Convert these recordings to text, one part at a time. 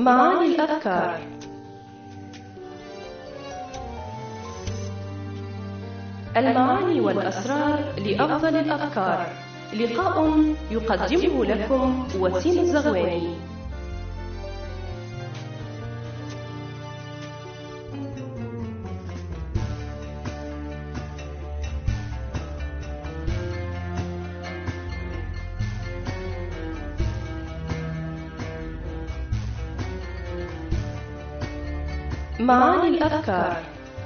معاني الأفكار. المعاني والأسرار لأفضل الأفكار. لقاء يقدمه لكم وسيم الزغواني. معاني الأفكار.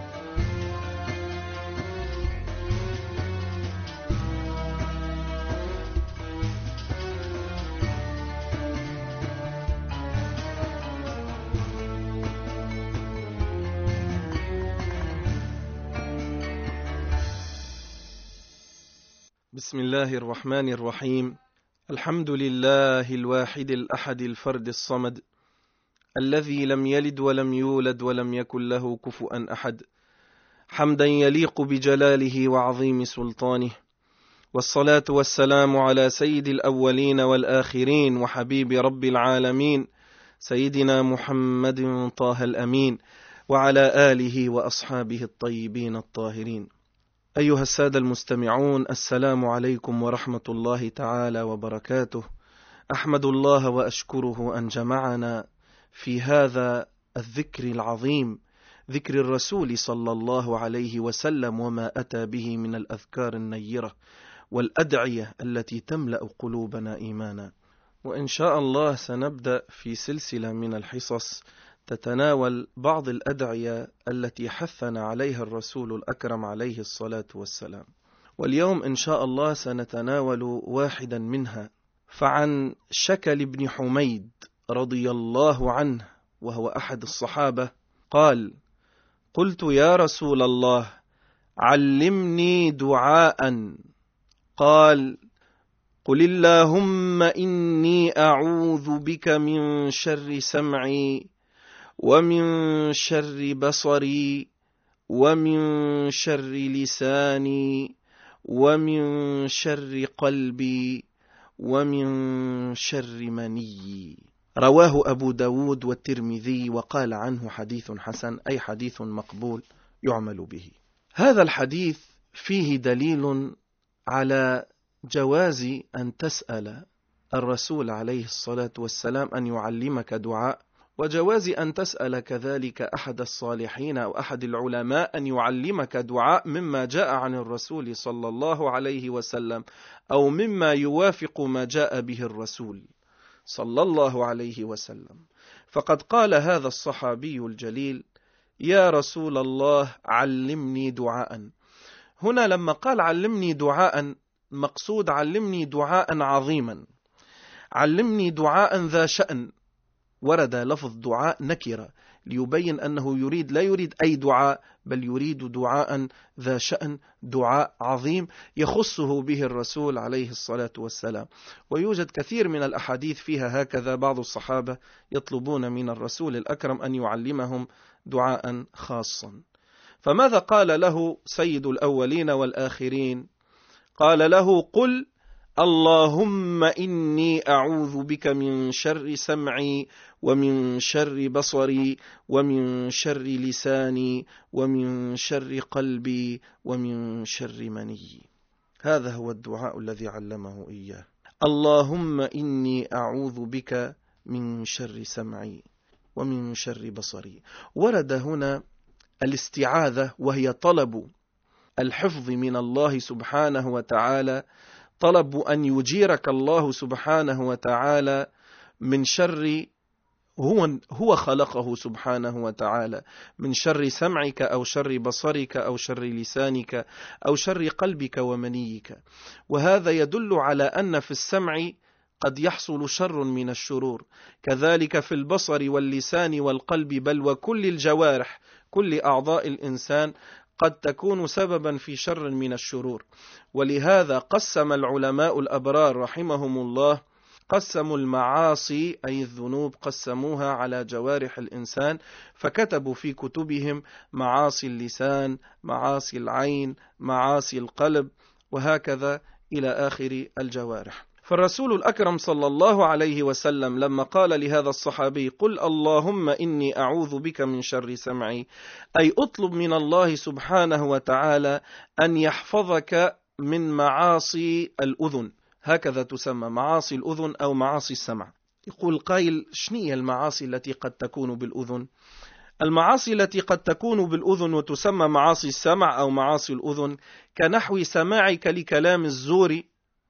بسم الله الرحمن الرحيم. الحمد لله الواحد الأحد الفرد الصمد الذي لم يلد ولم يولد ولم يكن له كفؤا أحد، حمدا يليق بجلاله وعظيم سلطانه، والصلاة والسلام على سيد الأولين والآخرين وحبيب رب العالمين سيدنا محمد طه الأمين، وعلى آله وأصحابه الطيبين الطاهرين. أيها السادة المستمعون، السلام عليكم ورحمة الله تعالى وبركاته. أحمد الله وأشكره أن جمعنا في هذا الذكر العظيم، ذكر الرسول صلى الله عليه وسلم وما أتى به من الأذكار النيرة والأدعية التي تملأ قلوبنا إيمانا. وإن شاء الله سنبدأ في سلسلة من الحصص تتناول بعض الأدعية التي حثنا عليها الرسول الأكرم عليه الصلاة والسلام، واليوم إن شاء الله سنتناول واحدا منها. فعن شكل بن حميد رضي الله عنه وهو أحد الصحابة قال: قلت يا رسول الله علمني دعاء. قال: قل اللهم إني أعوذ بك من شر سمعي ومن شر بصري ومن شر لساني ومن شر قلبي ومن شر مني. رواه أبو داود والترمذي وقال عنه حديث حسن، أي حديث مقبول يعمل به. هذا الحديث فيه دليل على جواز أن تسأل الرسول عليه الصلاة والسلام أن يعلمك دعاء، وجواز أن تسأل كذلك أحد الصالحين أو أحد العلماء أن يعلمك دعاء مما جاء عن الرسول صلى الله عليه وسلم، أو مما يوافق ما جاء به الرسول صلى الله عليه وسلم. فقد قال هذا الصحابي الجليل: يا رسول الله علمني دعاء. هنا لما قال علمني دعاء، مقصود علمني دعاء عظيما، علمني دعاء ذا شأن. ورد لفظ دعاء نكرة ليبين أنه لا يريد أي دعاء، بل يريد دعاء ذا شأن، دعاء عظيم يخصه به الرسول عليه الصلاة والسلام. ويوجد كثير من الأحاديث فيها هكذا، بعض الصحابة يطلبون من الرسول الأكرم أن يعلمهم دعاء خاصا. فماذا قال له سيد الأولين والآخرين؟ قال له: قل اللهم إني أعوذ بك من شر سمعي ومن شر بصري ومن شر لساني ومن شر قلبي ومن شر مني. هذا هو الدعاء الذي علمه إياه. اللهم إني أعوذ بك من شر سمعي ومن شر بصري. ورد هنا الاستعاذة، وهي طلب الحفظ من الله سبحانه وتعالى، طلب أن يجيرك الله سبحانه وتعالى من شر هو خلقه سبحانه وتعالى، من شر سمعك أو شر بصرك أو شر لسانك أو شر قلبك ومنيك. وهذا يدل على أن في السمع قد يحصل شر من الشرور، كذلك في البصر واللسان والقلب، بل وكل الجوارح، كل أعضاء الإنسان قد تكون سببا في شر من الشرور. ولهذا قسم العلماء الأبرار رحمهم الله، قسموا المعاصي أي الذنوب قسموها على جوارح الإنسان، فكتبوا في كتبهم معاصي اللسان، معاصي العين، معاصي القلب، وهكذا إلى آخر الجوارح. فالرسول الأكرم صلى الله عليه وسلم لما قال لهذا الصحابي قل اللهم إني أعوذ بك من شر سمعي، أي أطلب من الله سبحانه وتعالى أن يحفظك من معاصي الأذن، هكذا تسمى معاصي الأذن أو معاصي السمع. يقول قائل شنية المعاصي التي قد تكون بالأذن؟ المعاصي التي قد تكون بالأذن وتسمى معاصي السمع أو معاصي الأذن كنحو سماعك لكلام الزور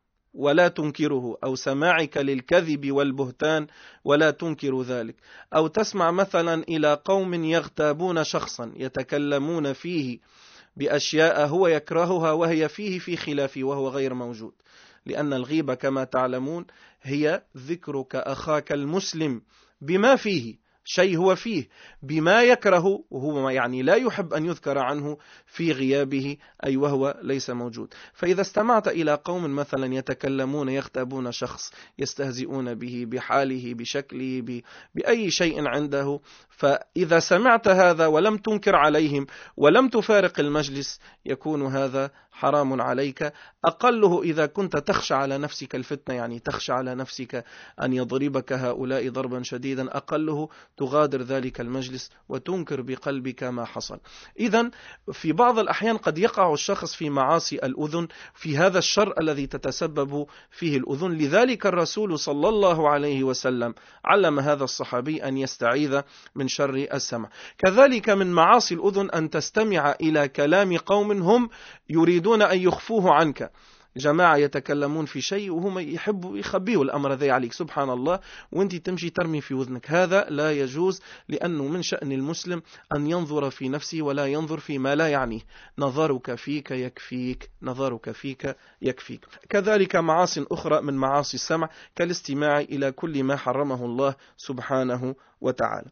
ولا تنكره، أو سماعك للكذب والبهتان ولا تنكر ذلك، أو تسمع مثلا إلى قوم يغتابون شخصا يتكلمون فيه بأشياء هو يكرهها وهي فيه في خلافه وهو غير موجود، لأن الغيبة كما تعلمون هي ذكرك أخاك المسلم بما فيه شيء هو فيه بما يكره، وهو يعني لا يحب أن يذكر عنه في غيابه أي وهو ليس موجود. فإذا استمعت إلى قوم مثلا يتكلمون يغتابون شخص يستهزئون به بحاله بشكله بأي شيء عنده، فإذا سمعت هذا ولم تنكر عليهم ولم تفارق المجلس يكون هذا حرام عليك. أقله إذا كنت تخشى على نفسك الفتنة، يعني تخشى على نفسك أن يضربك هؤلاء ضربا شديدا، أقله تغادر ذلك المجلس وتنكر بقلبك ما حصل. إذن في بعض الأحيان قد يقع الشخص في معاصي الأذن، في هذا الشر الذي تتسبب فيه الأذن. لذلك الرسول صلى الله عليه وسلم علم هذا الصحابي أن يستعيذ من شر السمع. كذلك من معاصي الأذن أن تستمع إلى كلام قوم هم يريدون أن يخفوه عنك، جماعة يتكلمون في شيء وهم يحبوا يخبيه الأمر ذي عليك سبحان الله، وانت تمشي ترمي في وذنك. هذا لا يجوز، لأنه من شأن المسلم أن ينظر في نفسه ولا ينظر فيما لا يعنيه. نظرك فيك يكفيك، نظرك فيك يكفيك. كذلك معاصي أخرى من معاصي السمع كالاستماع إلى كل ما حرمه الله سبحانه وتعالى.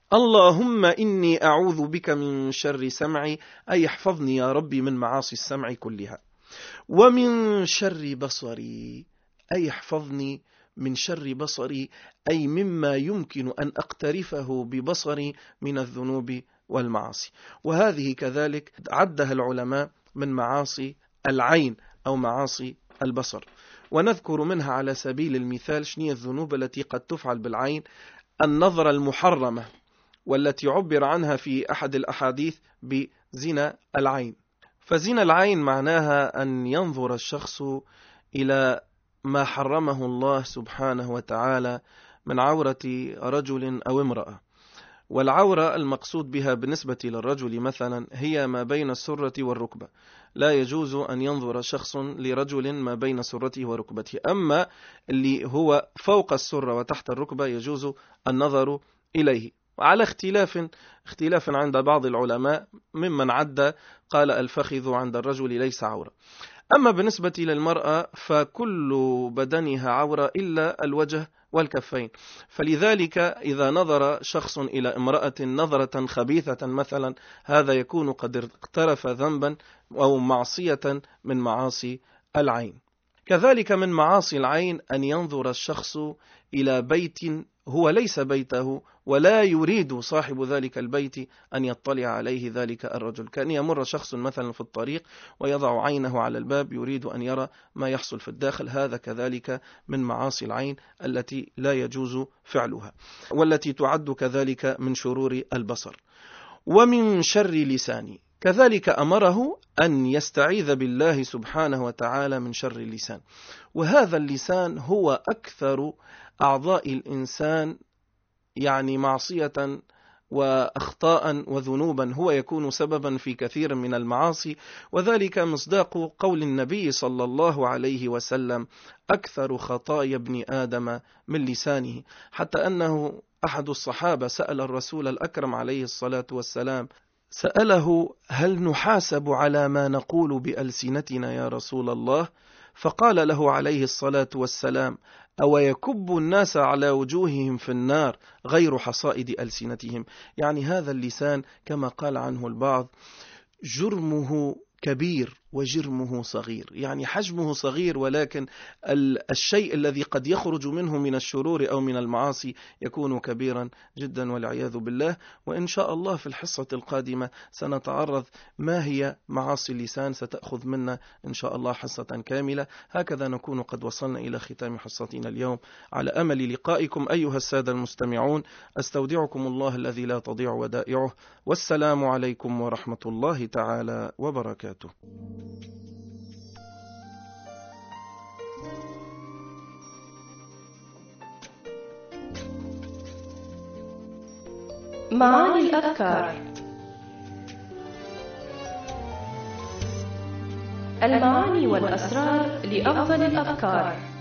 اللهم إني أعوذ بك من شر سمعي، أي احفظني يا ربي من معاصي السمع كلها. ومن شر بصري، أي احفظني من شر بصري، أي مما يمكن أن أقترفه ببصري من الذنوب والمعاصي. وهذه كذلك عدها العلماء من معاصي العين أو معاصي البصر. ونذكر منها على سبيل المثال شنية الذنوب التي قد تفعل بالعين: النظرة المحرمة، والتي عبر عنها في أحد الأحاديث بزنا العين. فزنا العين معناها أن ينظر الشخص إلى ما حرمه الله سبحانه وتعالى من عورة رجل أو امرأة. والعورة المقصود بها بالنسبة للرجل مثلا هي ما بين السرة والركبة، لا يجوز أن ينظر شخص لرجل ما بين سرته وركبته. أما اللي هو فوق السرة وتحت الركبة يجوز النظر إليه، وعلى اختلاف عند بعض العلماء ممن عد قال الفخذ عند الرجل ليس عورة. أما بالنسبة للمرأة فكل بدنها عورة إلا الوجه والكفين. فلذلك إذا نظر شخص إلى امرأة نظرة خبيثة مثلا، هذا يكون قد اقترف ذنبا أو معصية من معاصي العين. كذلك من معاصي العين أن ينظر الشخص إلى بيت هو ليس بيته ولا يريد صاحب ذلك البيت أن يطلع عليه ذلك الرجل، كأن يمر شخص مثلا في الطريق ويضع عينه على الباب يريد أن يرى ما يحصل في الداخل. هذا كذلك من معاصي العين التي لا يجوز فعلها، والتي تعد كذلك من شرور البصر. ومن شر لساني، كذلك أمره أن يستعيذ بالله سبحانه وتعالى من شر اللسان. وهذا اللسان هو أكثر أعضاء الإنسان يعني معصية وأخطاء وذنوبا، هو يكون سببا في كثير من المعاصي. وذلك مصداق قول النبي صلى الله عليه وسلم: أكثر خطايا ابن آدم من لسانه. حتى أنه أحد الصحابة سأل الرسول الأكرم عليه الصلاة والسلام، سأله: هل نحاسب على ما نقول بألسنتنا يا رسول الله؟ فقال له عليه الصلاة والسلام: أو يكب الناس على وجوههم في النار غير حصائد ألسنتهم. يعني هذا اللسان كما قال عنه البعض جرمه كبير وجرمه صغير، يعني حجمه صغير ولكن الشيء الذي قد يخرج منه من الشرور أو من المعاصي يكون كبيرا جدا والعياذ بالله. وإن شاء الله في الحصة القادمة سنتعرض ما هي معاصي اللسان، ستأخذ منا إن شاء الله حصة كاملة. هكذا نكون قد وصلنا إلى ختام حصتنا اليوم، على أمل لقائكم أيها السادة المستمعون. أستودعكم الله الذي لا تضيع ودائعه، والسلام عليكم ورحمة الله تعالى وبركاته. معاني الأذكار. المعاني والأسرار لأفضل الأذكار.